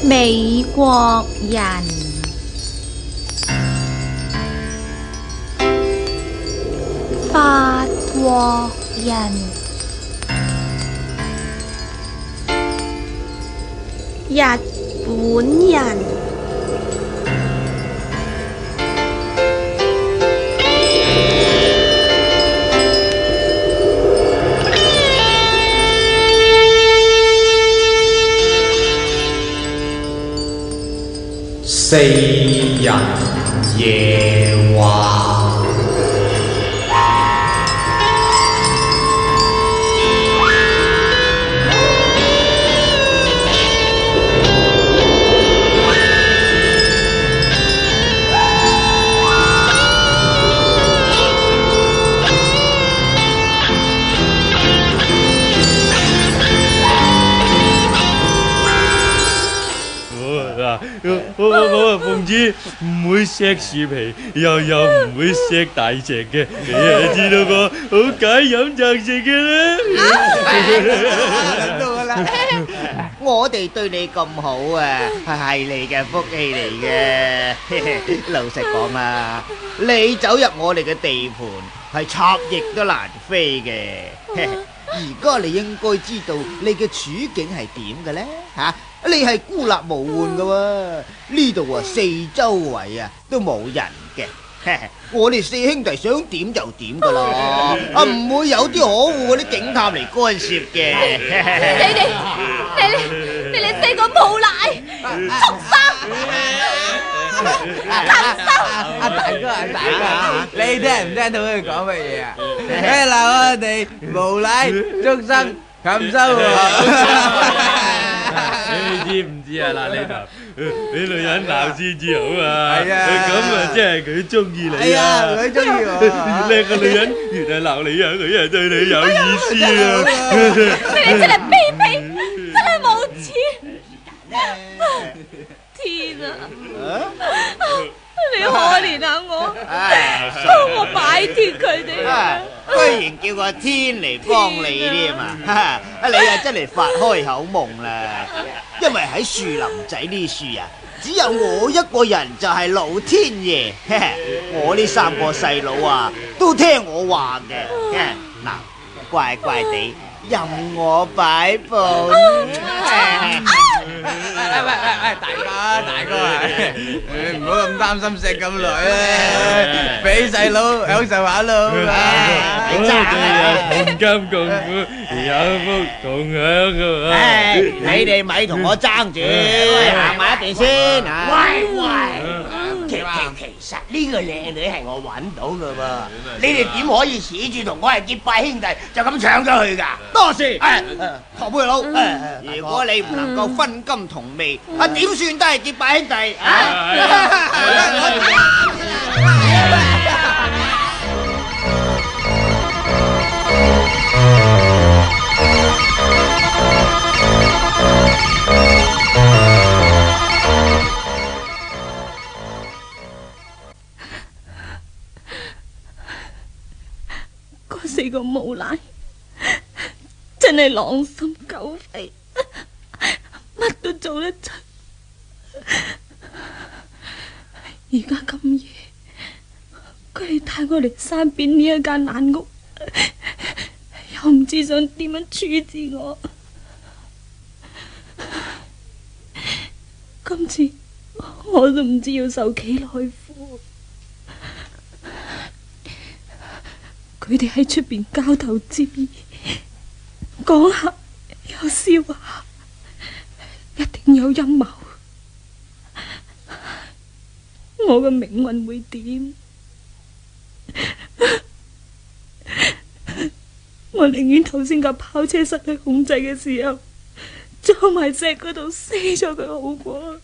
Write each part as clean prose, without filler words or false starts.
美國人，法國人，日本人， 四人夜話。 我奉旨唔會錫樹皮，又唔會錫大隻嘅，你係知道我好解飲擇食嘅啦。 諗到噶啦，我哋對你咁好啊，係你嘅福氣嚟嘅。老實講啊，你走入我哋嘅地盤，係插翼都難飛嘅。而家你應該知道你嘅處境係點嘅咧吓。你係孤立無援噶喎，呢度啊四周圍啊都冇人嘅，我哋四兄弟想點就點噶啦，唔會有啲可惡嗰啲警探嚟干涉嘅。 你哋四個無賴畜生！ 大哥，你聽唔聽到佢講乜嘢啊？鬧我哋無賴畜生禽獸喎！ 你知唔知啊？嗱，呢頭俾女人鬧先至好啊！ 係啊， 咁啊，即係佢中意你啊！ 係啊，佢中意我。 越叻嘅女人越係鬧你啊！佢係對你有意思啊！ 你哋真係卑鄙，真係無恥！天啊！你可憐下我，幫我擺脫佢哋啊！ 居然叫個天嚟幫你添啊！你啊真係發開口夢啦！因為喺樹林仔呢樹啊，只有我一個人就係老天爺。我呢三個細佬啊，都聽我話嘅。嗱，乖乖地任我擺布。 喂，大哥啊，你唔好咁擔心食咁耐啊，俾細佬享受下咯。 我哋同甘共苦，有福同享噶嘛。 你哋咪同我爭住，行埋一邊先。其實呢個靚女係我揾到噶噃，你哋點可以恃住同我係結拜兄弟就咁搶咗去㗎？多謝。何貝佬，如果你唔能夠分金同味，點算都係結拜兄弟啊！ 四個無賴真係狼心狗肺，乜都做得出。而家咁夜，佢哋帶我嚟山邊呢一間爛屋，又唔知想點樣處置我。今次我都唔知要受幾耐苦。佢哋喺出邊交頭接耳，講下又笑下，一定有陰謀。我嘅命運會點？我寧願頭先架跑車失去控制嘅時候，撞埋石嗰度死咗佢好過。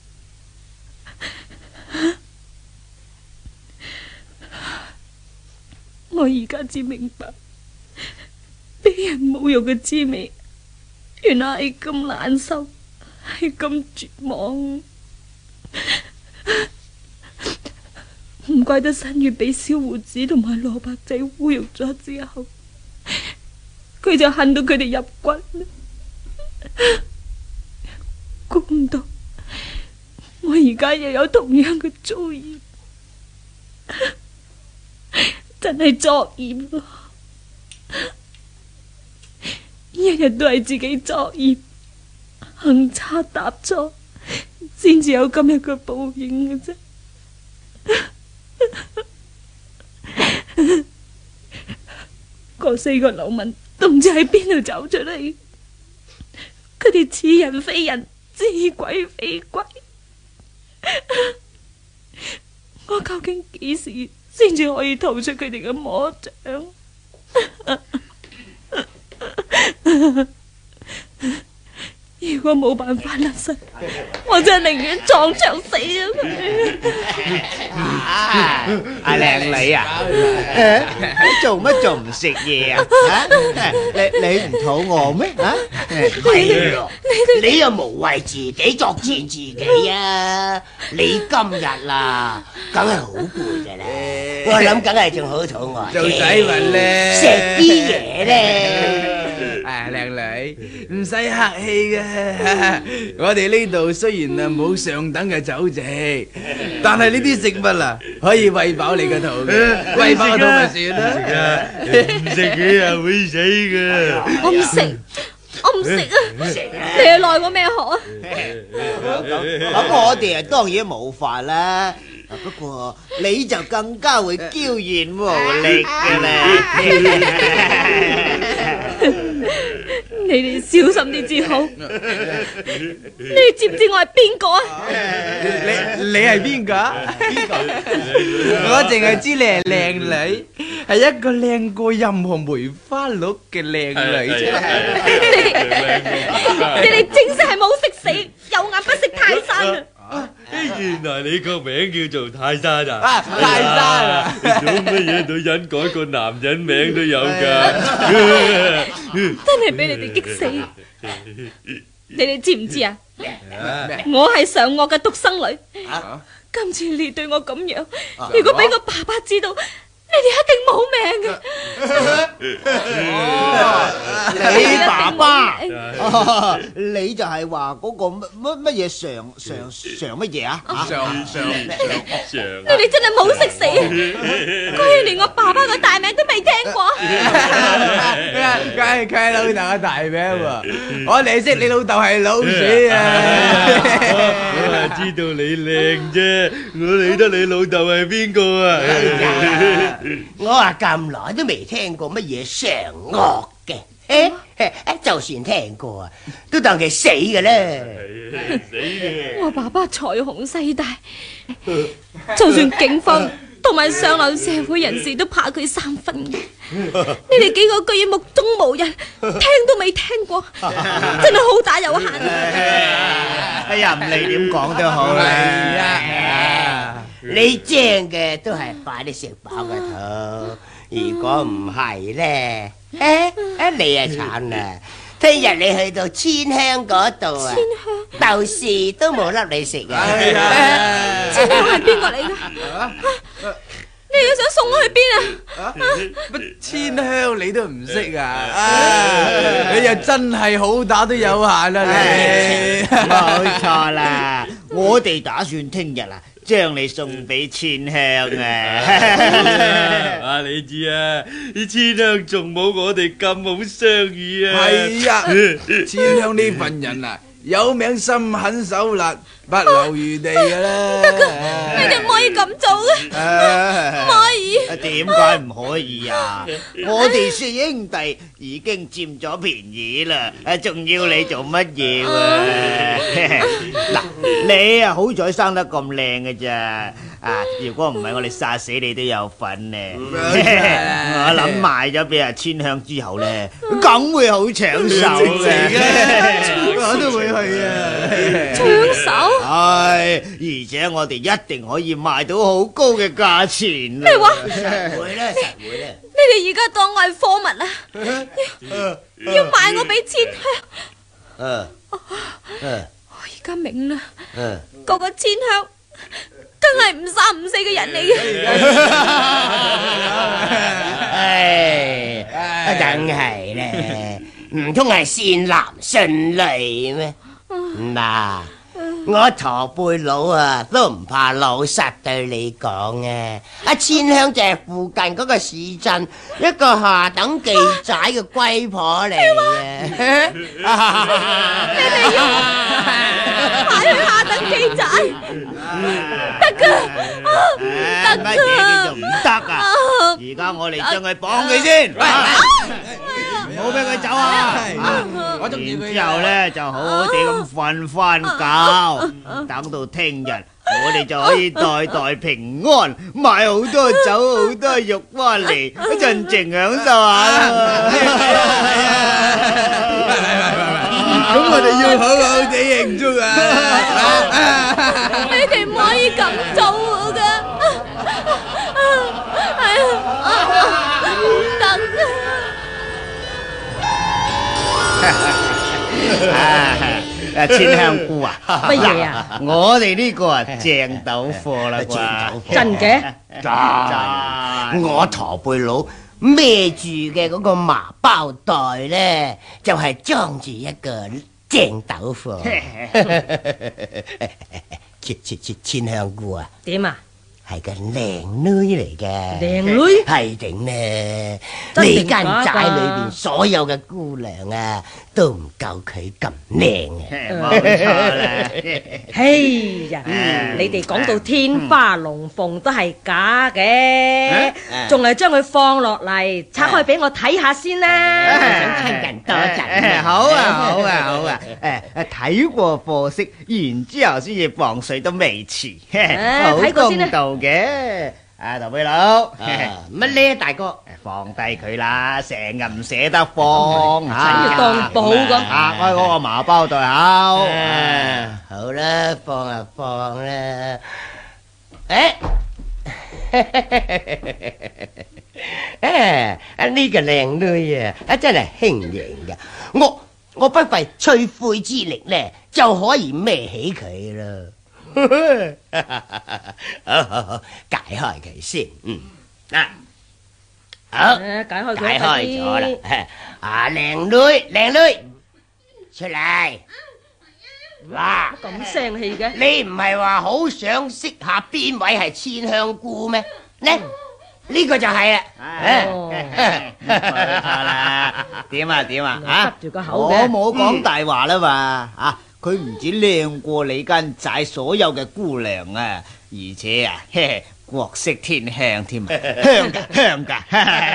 我而家至明白，俾人侮辱嘅滋味，原來係咁難受，係咁絕望。唔怪得新月俾小胡子同埋蘿蔔仔侮辱咗之後，佢就恨到佢哋入骨。估唔到我而家又有同樣嘅遭遇，真係作孽啊！一日都係自己作孽，行差踏錯，先至有今日嘅報應嘅啫。嗰4個流民都唔知喺邊度走出嚟，佢哋似人非人，似鬼非鬼。我究竟幾時先至可以逃出佢哋嘅魔掌？如果冇辦法甩身，我真係寧願撞牆死咗佢。 阿靚女啊，你做乜仲唔食嘢啊？你唔肚餓咩？ 係咯，你又無謂自己作踐自己啊！你今日啦，梗係好攰㗎啦，我諗梗係仲好肚餓。 做仔運咧， 食啲嘢咧。 靚女，唔使客氣嘅。我哋呢度雖然啊冇上等嘅酒席，但係呢啲食物啊可以餵飽你個肚嘅，餵飽個肚咪算啦。 唔食嘢啊會死㗎。 我唔食，我唔食啊！你係奈我咩何啊？ 咁我哋啊當然冇法啦。不過你就更加會嬌軟無力嘅啦。 你哋小心啲至好。你哋知唔知我係邊個啊？ 你係邊個？我淨係知你係靚女，係一個靚過任何梅花鹿嘅靚女啫。 你哋正式係冇識死，有眼不識泰山啊！ 原來你個名叫做泰山啊！ 泰山啊！ 做乜嘢女人改個男人名都有㗎？ 真係俾你哋激死！你哋知唔知啊？我係上惡嘅獨生女。今次你對我咁樣，如果俾我爸爸知道，你哋一定冇命嘅。 你爸爸？你就係話嗰個乜嘢上乜嘢啊？ 上你哋真係冇識死啊！居然連我爸爸個大名都未聽過。 梗係佢老豆嘅大名喎，我哋識你老豆係老鼠啊！ 我係知道你靚啫，我理得你老豆係邊個啊？ 我話咁耐都未聽過乜嘢上惡嘅，就算聽過啊，都當佢死嘅啦。 死嘅！ 我爸爸財雄勢大，就算警方同埋上流社會人士都怕佢3分嘅。你哋幾個居然目中無人，聽都未聽過，真係好打有限。 哎呀，唔理點講都好啦。 你精嘅都係快啲食飽個肚，如果唔係咧，你啊慘啦！聽日你去到千香嗰度啊，豆豉都冇粒你食啊！ 千香係邊個嚟㗎？你又想送我去邊啊？ 乜千香你都唔識啊？你又真係好打都有限啦你。 冇錯啦，我哋打算聽日啊，將你送俾千香啊！ 你知啊，啲千香仲冇我哋咁好相遇啊！ 係啊，千香呢份人啊，有名心狠手辣，不留餘地噶啦。 你哋唔可以咁做嘅，唔可以。 點解唔可以啊？我哋4兄弟已經佔咗便宜啦，仲要你做乜嘢喎？嗱，你啊好彩生得咁靚嘅咋。如果唔係我哋殺死你都有份咧。我諗賣咗俾阿千香之後咧，梗會好搶手嘅。我都會去啊！ 搶手？ 係，而且我哋一定可以賣到好高嘅價錢。 咩話？ 實會啦，實會啦。 你哋而家當我係貨物啊？要賣我俾千香？我而家明啦，嗰個千香真係唔三唔四嘅人嚟嘅。 梗係咧，唔通係善男信女咩？嗱， 我駝背佬啊，都唔怕老實對你講啊！阿千香就係附近嗰個市鎮一個下等記仔嘅龜婆嚟嘅。 買去下等記仔，得噶，得乜嘢叫做唔得啊？而家我哋將佢綁佢先，唔好俾佢走啊！ 我中意佢。 然之後咧就好好地咁瞓翻覺，等到聽日我哋就可以代代平安，買好多酒好多肉翻嚟，盡情享受下啦！ 咁我哋要好好地慶祝啊！ 你哋唔可以咁做噶，係啊，唔得啊！千香菇啊， 乜嘢啊？ 我哋呢個啊正斗貨啦啩， 真嘅？ 我駝背佬孭住嘅嗰個麻包袋咧，就係裝住一個正斗貨。千香菇啊， 點啊？ 係個靚女嚟嘅， 靚女係定呢？ 真你間定假㗎寨裏邊所有嘅姑娘啊，都唔夠佢咁靚啊！ 冇錯啦。 哎呀，你哋講到天花龍鳳都係假嘅，仲係將佢放落嚟拆開俾我睇下先啦。 想親近多陣。 好啊，好啊，好啊！睇過貨色，然之後先至放水都未遲，好睇過先啦公道嘅。啊，頭尾佬， 乜呢，大哥？ 放低佢啦，成日唔捨得放， 想要當寶咁。 拆開嗰個麻包袋口。 好啦，放啊放啦。呢個靚女啊，真係輕盈噶。我不費吹灰之力咧，就可以孭起佢啦。好，解開佢先。好， 解開佢解開咗啦。啊，靚女，出嚟。哇， 咁聲氣嘅， 你唔係話好想識下邊位係千香菇咩？呢個就係啊。 冇錯啦，點啊？ 執住個口我嘅。 冇講大話啦嘛，佢唔止靚過你間寨所有嘅姑娘啊，而且啊，國色天香添，香噶。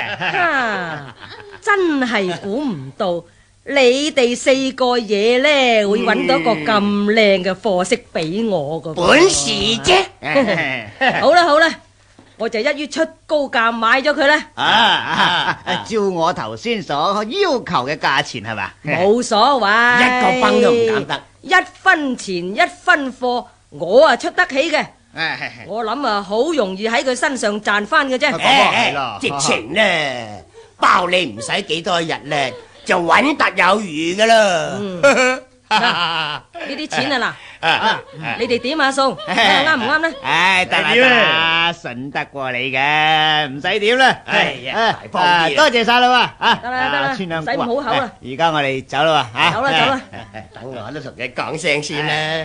真係估唔到你哋4個嘢咧會揾到一個咁靚嘅貨色俾我噶。 本事啫。 好啦，我就一於出高價買咗佢啦。 照我頭先所要求嘅價錢係嘛？ 冇所謂， 一個崩都唔減得。 1分錢1分貨，我啊出得起嘅。我諗啊，好容易喺佢身上賺翻嘅啫。 直情咧，包你唔使幾多日咧，就穩得有餘噶啦。 呢啲錢啊嗱，你哋點下數，啱唔啱咧？ 得啦，信得過你嘅，唔使點啦。 大方啲。 多謝晒啦喎。 得啦， 千香菇使唔好口啦。 而家我哋走啦喎。 走啦。 等我都同佢講聲先啦。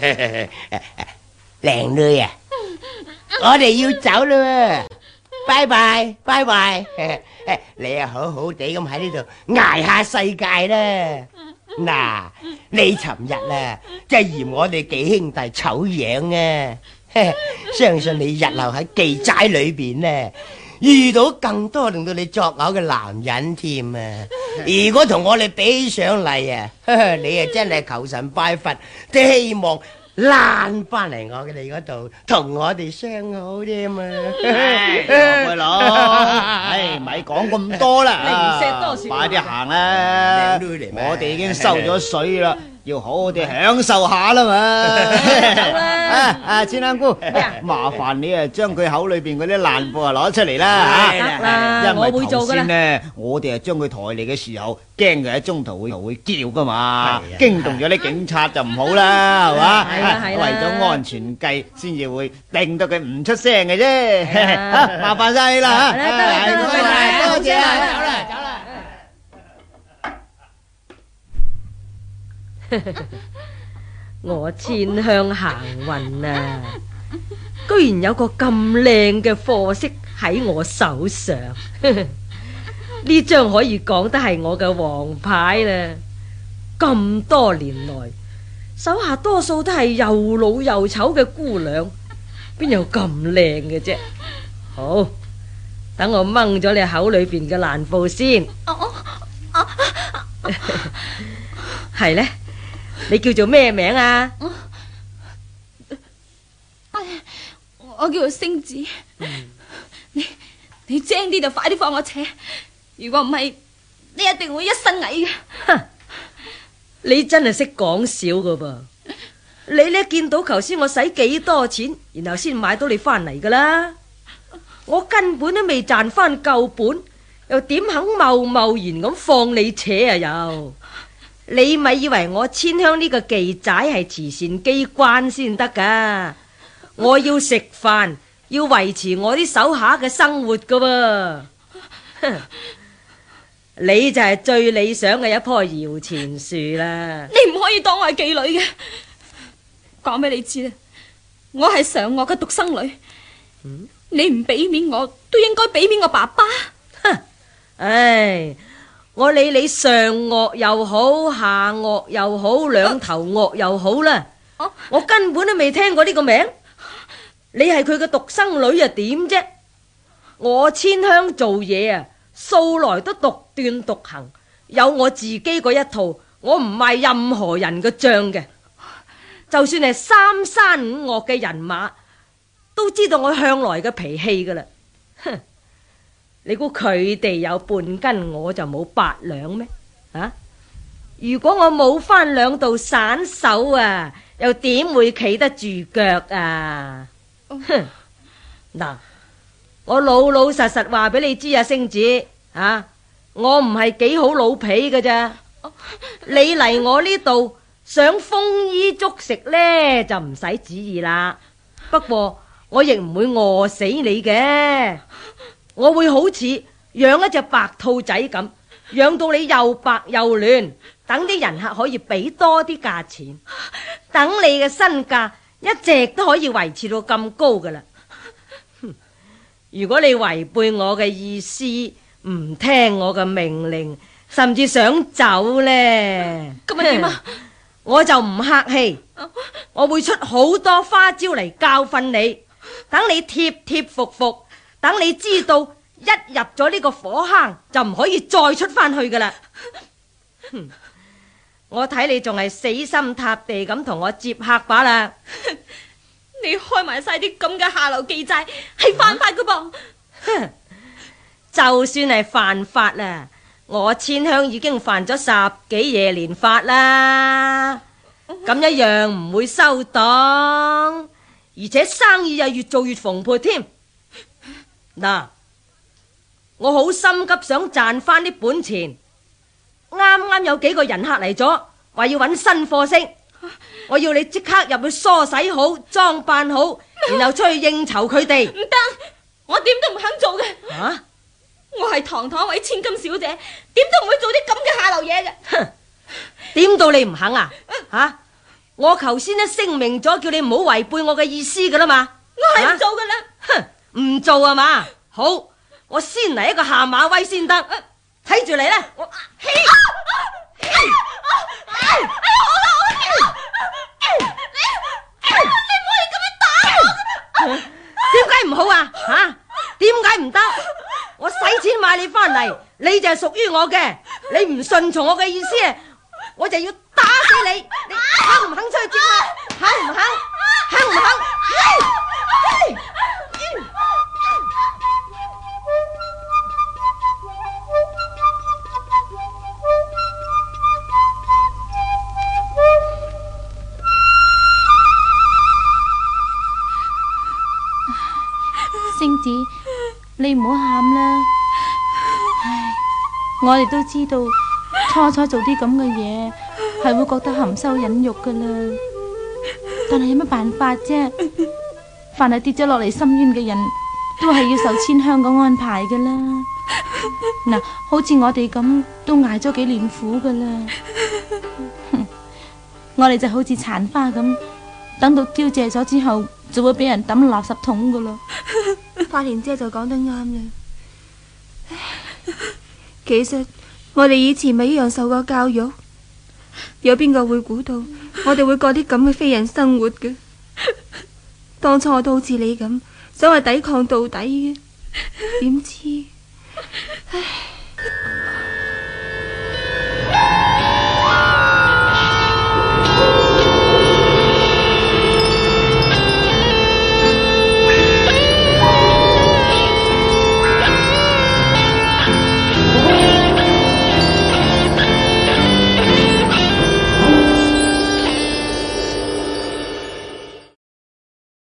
靚女啊，我哋要走啦，拜拜。你啊好好地咁喺呢度捱下世界啦。嗱，你尋日啊，真係嫌我哋幾兄弟醜樣啊！相信你日後喺妓寨裏邊呢，遇到更多令到你作嘔嘅男人添啊！如果同我哋比上嚟啊，你啊真係求神拜佛，都希望爛翻嚟我哋嗰度，同我哋相好添啊！ 喂佬，咪講咁多啦， 零舍多說話快啲行啦！ 靚女嚟咩我哋已經收咗水啦，要好好地享受下啦嘛！千香菇，麻煩你啊，將佢口裏邊嗰啲爛貨啊攞出嚟啦得啦，我會做噶啦。 因為頭先呢，我哋啊將佢抬嚟嘅時候，驚佢喺中途會叫噶嘛，驚動咗啲警察就唔好啦，係嘛？ 係啦為咗安全計，先至會令到佢唔出聲嘅啫。麻煩晒你啦嚇， 得啦， 多謝啊！ 走啦。 我千香行運啊，居然有個咁靚嘅貨色喺我手上，呢張可以講得係我嘅王牌啦。咁多年來，手下多數都係又老又醜嘅姑娘，邊有咁靚嘅啫？好，等我掹咗你口裏邊嘅爛布先。係呢？你叫做咩名啊？ 我叫做星子。你精啲就快啲放我扯，如果唔係，你一定會一身蟻嘅。 你真係識講笑噶噃！你呢見到頭先我使幾多錢，然後先買到你翻嚟噶啦？我根本都未賺翻夠本，又點肯貿貿然咁放你扯啊？又你咪以為我千香呢個妓仔係慈善機關先得噶？我要食飯，要維持我啲手下嘅生活噶喎。你就係最理想嘅一棵搖錢樹啦！ 你唔可以當我係妓女嘅，講俾你知啦，我係上惡嘅獨生女。你唔俾面我，都應該俾面我爸爸。 唉，我理你上惡又好，下惡又好，兩頭惡又好啦。我根本都未聽過呢個名。你係佢嘅獨生女又點啫？我千香做嘢啊，素來都獨斷獨行，有我自己嗰一套，我唔賣任何人嘅賬嘅。就算係三山五岳嘅人馬，都知道我向來嘅脾氣噶啦。哼，你估佢哋有半斤，我就冇8兩咩？啊！如果我冇翻兩道散手啊，又點會企得住腳啊？哼！嗱，我老老實實話俾你知啊，星子啊，我唔係幾好老脾㗎咋。你嚟我呢度想豐衣足食呢，就唔使旨意啦。不過我亦唔會餓死你嘅，我會好似養一隻白兔仔咁，養到你又白又嫩，等啲人客可以俾多啲價錢，等你嘅身價一直都可以維持到咁高噶啦。如果你違背我嘅意思，唔聽我嘅命令，甚至想走呢， 咁咪點啊？ 我就唔客氣，我會出好多花招嚟教訓你，等你貼貼服服，等你知道一入咗呢個火坑就唔可以再出翻去噶啦。我睇你仲係死心塌地咁同我接客把啦。 你開埋晒啲咁嘅下流記債係犯法噶噃。 就算係犯法啦，我千香已經犯咗10幾夜連法啦，咁一樣唔會收檔，而且生意又越做越蓬勃添。嗱，我好心急想賺翻啲本錢，啱啱有幾個人客嚟咗，話要揾新貨色，我要你即刻入去梳洗好，裝扮好，然後出去應酬佢哋。 唔得，我點都唔肯做嘅。 啊！ 我係堂堂位千金小姐，點都唔會做啲咁嘅下流嘢嘅。 哼，點到你唔肯啊？吓！我頭先都聲明咗，叫你唔好違背我嘅意思噶啦嘛。 我係唔做噶啦。 哼，唔做啊嘛？好，我先嚟一個下馬威先得，睇住嚟啦。 你唔可以咁樣打我。 點解唔好啊？吓？點解唔得？我使錢買你翻嚟，你就係屬於我嘅。你唔順從我嘅意思，我就要打死你。你肯唔肯出去接客？肯唔肯？肯唔肯？ 星子，你唔好喊啦。唉，我哋都知道初初做啲咁嘅嘢係會覺得含羞忍辱噶啦，但係有乜辦法啫？凡係跌咗落嚟深淵嘅人都係要受千香嘅安排噶啦。嗱，好似我哋咁都挨咗幾年苦噶啦。 我哋就好似殘花咁，等到凋謝咗之後，就會俾人抌垃圾桶噶咯。 花蓮姐就講得啱啦。其實我哋以前咪一樣受過教育，有邊個會估到我哋會過啲咁嘅非人生活嘅？當初我都好似你咁，想去抵抗到底嘅，點知，唉。